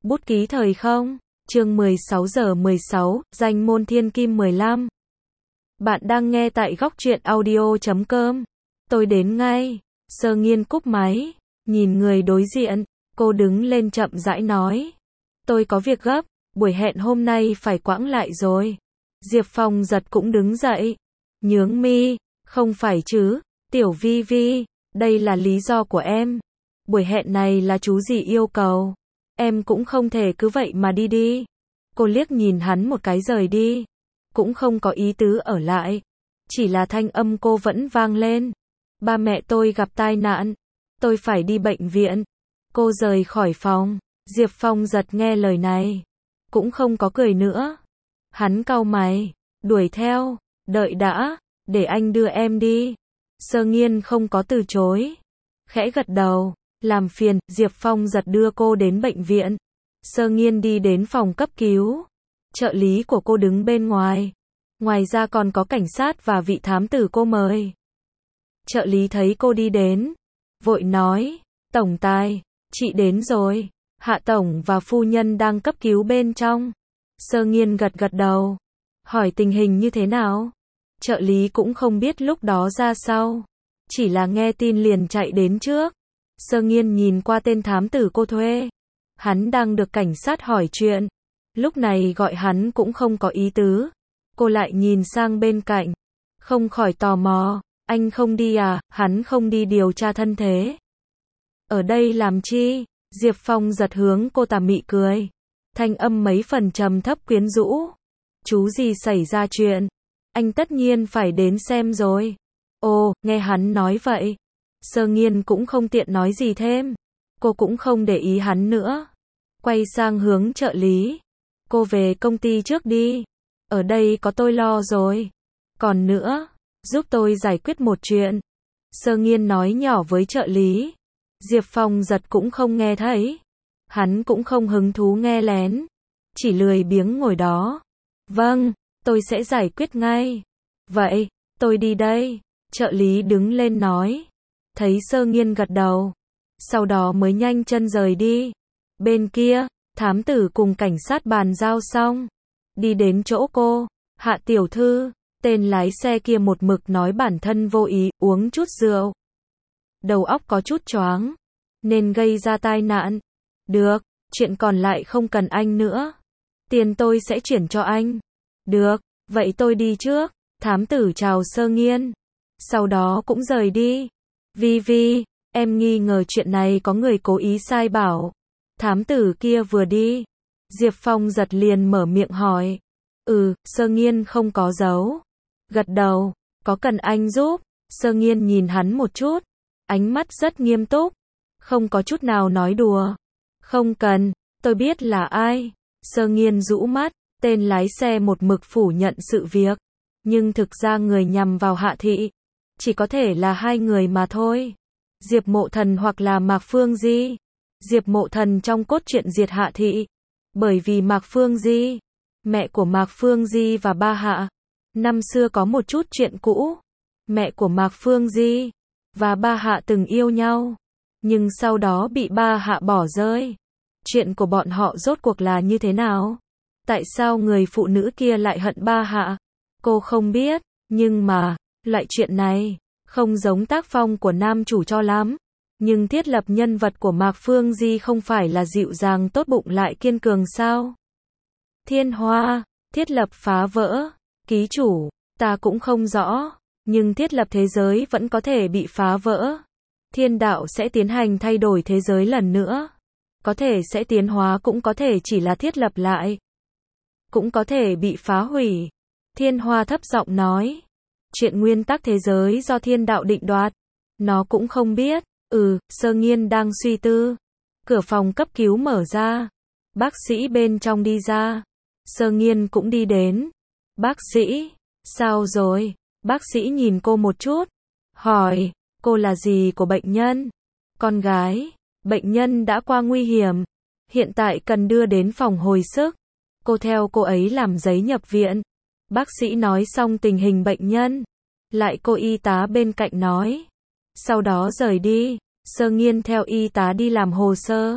Bút ký thời không, chương 16:16, danh môn thiên kim 15. Bạn đang nghe tại góc truyện audio.com. Tôi đến ngay. Sơ Nghiên cúp máy, nhìn người đối diện, cô đứng lên chậm rãi nói. Tôi có việc gấp, buổi hẹn hôm nay phải quãng lại rồi. Diệp Phong giật cũng đứng dậy. Nhướng mi, không phải chứ, Tiểu Vi Vi, đây là lý do của em. Buổi hẹn này là chú gì yêu cầu. Em cũng không thể cứ vậy mà đi đi. Cô liếc nhìn hắn một cái rời đi. Cũng không có ý tứ ở lại. Chỉ là thanh âm cô vẫn vang lên. Ba mẹ tôi gặp tai nạn. Tôi phải đi bệnh viện. Cô rời khỏi phòng. Diệp Phong giật nghe lời này. Cũng không có cười nữa. Hắn cau mày. Đuổi theo. Đợi đã. Để anh đưa em đi. Sơ Nghiên không có từ chối. Khẽ gật đầu. Làm phiền, Diệp Phong giật đưa cô đến bệnh viện. Sơ Nghiên đi đến phòng cấp cứu. Trợ lý của cô đứng bên ngoài. Ngoài ra còn có cảnh sát và vị thám tử cô mời. Trợ lý thấy cô đi đến. Vội nói, tổng tài, chị đến rồi. Hạ tổng và phu nhân đang cấp cứu bên trong. Sơ Nghiên gật gật đầu. Hỏi tình hình như thế nào? Trợ lý cũng không biết lúc đó ra sao. Chỉ là nghe tin liền chạy đến trước. Sơ Nghiên nhìn qua tên thám tử cô thuê. Hắn đang được cảnh sát hỏi chuyện. Lúc này gọi hắn cũng không có ý tứ. Cô lại nhìn sang bên cạnh. Không khỏi tò mò. Anh không đi à? Hắn không đi điều tra thân thế. Ở đây làm chi? Diệp Phong giật hướng cô tà mị cười. Thanh âm mấy phần trầm thấp quyến rũ. Chú gì xảy ra chuyện? Anh tất nhiên phải đến xem rồi. Ồ, nghe hắn nói vậy. Sơ Nghiên cũng không tiện nói gì thêm. Cô cũng không để ý hắn nữa. Quay sang hướng trợ lý. Cô về công ty trước đi. Ở đây có tôi lo rồi. Còn nữa, giúp tôi giải quyết một chuyện. Sơ Nghiên nói nhỏ với trợ lý. Diệp Phong giật cũng không nghe thấy. Hắn cũng không hứng thú nghe lén. Chỉ lười biếng ngồi đó. Vâng, tôi sẽ giải quyết ngay. Vậy, tôi đi đây. Trợ lý đứng lên nói. Thấy Sơ Nghiên gật đầu. Sau đó mới nhanh chân rời đi. Bên kia, thám tử cùng cảnh sát bàn giao xong. Đi đến chỗ cô. Hạ tiểu thư. Tên lái xe kia một mực nói bản thân vô ý uống chút rượu. Đầu óc có chút choáng. Nên gây ra tai nạn. Được, chuyện còn lại không cần anh nữa. Tiền tôi sẽ chuyển cho anh. Được, vậy tôi đi trước. Thám tử chào Sơ Nghiên. Sau đó cũng rời đi. Vi Vi, em nghi ngờ chuyện này có người cố ý sai bảo. Thám tử kia vừa đi. Diệp Phong giật liền mở miệng hỏi. Sơ Nghiên không có giấu. Gật đầu, có cần anh giúp? Sơ Nghiên nhìn hắn một chút. Ánh mắt rất nghiêm túc. Không có chút nào nói đùa. Không cần, tôi biết là ai. Sơ Nghiên rũ mắt, tên lái xe một mực phủ nhận sự việc. Nhưng thực ra người nhằm vào Hạ thị. Chỉ có thể là hai người mà thôi. Diệp Mộ Thần hoặc là Mạc Phương Di. Diệp Mộ Thần trong cốt truyện diệt Hạ thị. Bởi vì Mạc Phương Di, mẹ của Mạc Phương Di và ba Hạ, năm xưa có một chút chuyện cũ. Mẹ của Mạc Phương Di và ba Hạ từng yêu nhau. Nhưng sau đó bị ba Hạ bỏ rơi. Chuyện của bọn họ rốt cuộc là như thế nào? Tại sao người phụ nữ kia lại hận ba Hạ? Cô không biết, nhưng mà loại chuyện này không giống tác phong của nam chủ cho lắm. Nhưng thiết lập nhân vật của Mạc Phương Di không phải là dịu dàng tốt bụng lại kiên cường sao? Thiên Hoa, thiết lập phá vỡ. Ký chủ, ta cũng không rõ. Nhưng thiết lập thế giới vẫn có thể bị phá vỡ. Thiên đạo sẽ tiến hành thay đổi thế giới lần nữa. Có thể sẽ tiến hóa, cũng có thể chỉ là thiết lập lại. Cũng có thể bị phá hủy. Thiên Hoa thấp giọng nói. Chuyện nguyên tắc thế giới do thiên đạo định đoạt. Nó cũng không biết. Sơ Nghiên đang suy tư. Cửa phòng cấp cứu mở ra. Bác sĩ bên trong đi ra. Sơ Nghiên cũng đi đến. Bác sĩ, sao rồi? Bác sĩ nhìn cô một chút. Hỏi, cô là gì của bệnh nhân? Con gái. Bệnh nhân đã qua nguy hiểm. Hiện tại cần đưa đến phòng hồi sức. Cô theo cô ấy làm giấy nhập viện. Bác sĩ nói xong tình hình bệnh nhân. Lại cô y tá bên cạnh nói. Sau đó rời đi. Sơ Nghiên theo y tá đi làm hồ sơ.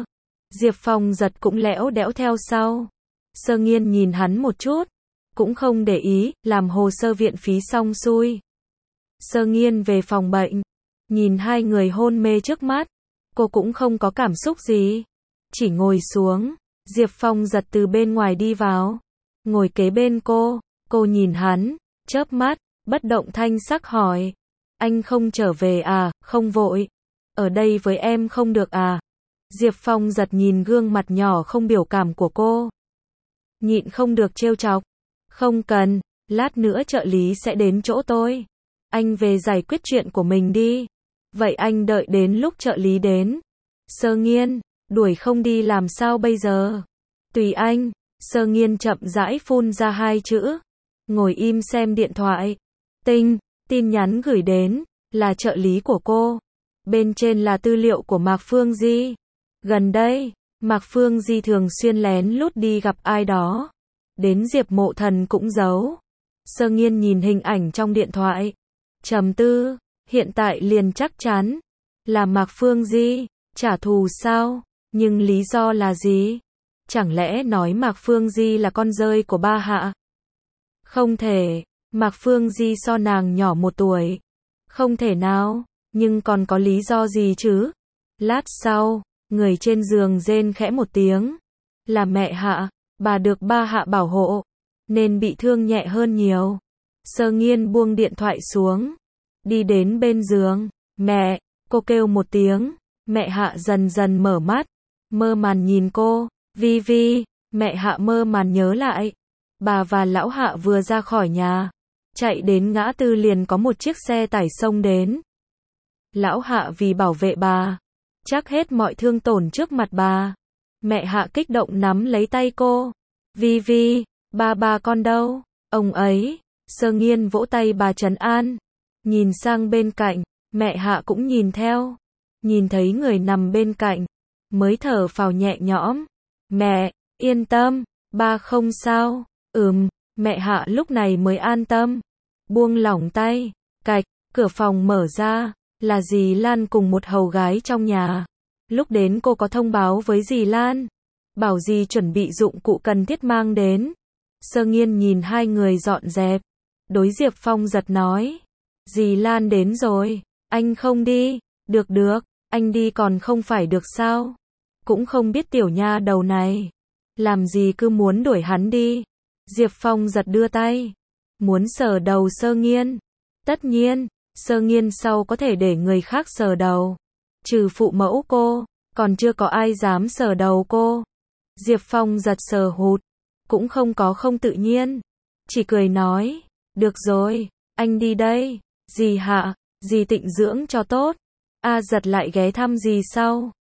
Diệp Phong giật cũng lẽo đẽo theo sau. Sơ Nghiên nhìn hắn một chút, cũng không để ý, làm hồ sơ viện phí xong xuôi. Sơ Nghiên về phòng bệnh, nhìn hai người hôn mê trước mắt, cô cũng không có cảm xúc gì, chỉ ngồi xuống. Diệp Phong giật từ bên ngoài đi vào, ngồi kế bên cô nhìn hắn, chớp mắt, bất động thanh sắc hỏi, anh không trở về à, không vội, ở đây với em không được à? Diệp Phong giật nhìn gương mặt nhỏ không biểu cảm của cô, nhịn không được trêu chọc, không cần, lát nữa trợ lý sẽ đến chỗ tôi, anh về giải quyết chuyện của mình đi, vậy anh đợi đến lúc trợ lý đến. Sơ Nghiên, đuổi không đi làm sao bây giờ? Tùy anh. Sơ Nghiên chậm rãi phun ra hai chữ, ngồi im xem điện thoại. Tin nhắn gửi đến, là trợ lý của cô. Bên trên là tư liệu của Mạc Phương Di. Gần đây, Mạc Phương Di thường xuyên lén lút đi gặp ai đó. Đến Diệp Mộ Thần cũng giấu. Sơ Nghiên nhìn hình ảnh trong điện thoại, trầm tư, hiện tại liền chắc chắn là Mạc Phương Di trả thù sao? Nhưng lý do là gì? Chẳng lẽ nói Mạc Phương Di là con rơi của Ba Hạ? Không thể, Mạc Phương Di so nàng nhỏ 1 tuổi. Không thể nào, nhưng còn có lý do gì chứ? Lát sau, người trên giường rên khẽ một tiếng. Là mẹ Hạ, bà được Ba Hạ bảo hộ, nên bị thương nhẹ hơn nhiều. Sơ Nghiên buông điện thoại xuống, đi đến bên giường. Mẹ, cô kêu một tiếng. Mẹ Hạ dần dần mở mắt, mơ màng nhìn cô. Vi Vi, mẹ Hạ mơ màng nhớ lại. Bà và lão Hạ vừa ra khỏi nhà, chạy đến ngã tư liền có một chiếc xe tải xông đến. Lão Hạ vì bảo vệ bà, chắc hết mọi thương tổn trước mặt bà. Mẹ Hạ kích động nắm lấy tay cô. Vi Vi, ba con đâu? Ông ấy. Sơ Nghiên vỗ tay bà trấn an, nhìn sang bên cạnh, mẹ Hạ cũng nhìn theo. Nhìn thấy người nằm bên cạnh, mới thở phào nhẹ nhõm. Mẹ, yên tâm, ba không sao. Mẹ Hạ lúc này mới an tâm, buông lỏng tay. Cạch, cửa phòng mở ra, là dì Lan cùng một hầu gái trong nhà. Lúc đến cô có thông báo với dì Lan, bảo dì chuẩn bị dụng cụ cần thiết mang đến. Sơ Nghiên nhìn hai người dọn dẹp, đối Diệp Phong giật nói, dì Lan đến rồi, anh không đi? Được, anh đi còn không phải được sao? Cũng không biết tiểu nha đầu này, làm gì cứ muốn đuổi hắn đi. Diệp Phong giật đưa tay, muốn sờ đầu Sơ Nghiên. Tất nhiên, Sơ Nghiên sau có thể để người khác sờ đầu. Trừ phụ mẫu cô, còn chưa có ai dám sờ đầu cô. Diệp Phong giật sờ hụt, cũng không có không tự nhiên. Chỉ cười nói, được rồi, anh đi đây. Dì Hạ, dì tịnh dưỡng cho tốt. A Giật lại ghé thăm dì sau.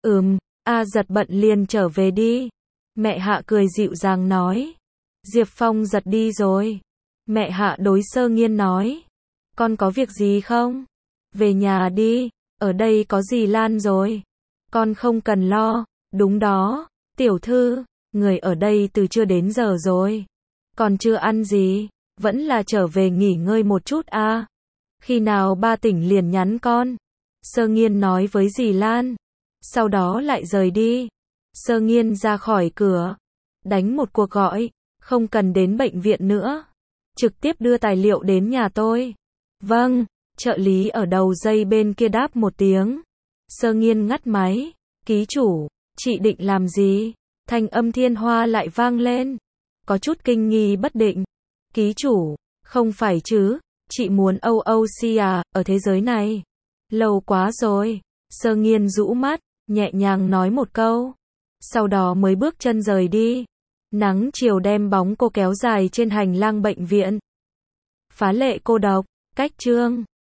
A Giật bận liền trở về đi. Mẹ Hạ cười dịu dàng nói. Diệp Phong giật đi rồi. Mẹ Hạ đối Sơ Nghiên nói, con có việc gì không? Về nhà đi, ở đây có dì Lan rồi. Con không cần lo. Đúng đó, tiểu thư, người ở đây từ trưa đến giờ rồi. Còn chưa ăn gì, vẫn là trở về nghỉ ngơi một chút à. Khi nào ba tỉnh liền nhắn con. Sơ Nghiên nói với dì Lan, sau đó lại rời đi. Sơ Nghiên ra khỏi cửa, đánh một cuộc gọi, không cần đến bệnh viện nữa, trực tiếp đưa tài liệu đến nhà tôi. Vâng, trợ lý ở đầu dây bên kia đáp một tiếng. Sơ Nghiên ngắt máy. Ký chủ, chị định làm gì? Thanh âm Thiên Hoa lại vang lên, có chút kinh nghi bất định. Ký chủ, không phải chứ, chị muốn OOC à, ở thế giới này? Lâu quá rồi. Sơ Nghiên rũ mắt, nhẹ nhàng nói một câu, sau đó mới bước chân rời đi. Nắng chiều đem bóng cô kéo dài trên hành lang bệnh viện. Phá lệ cô độc, cách chương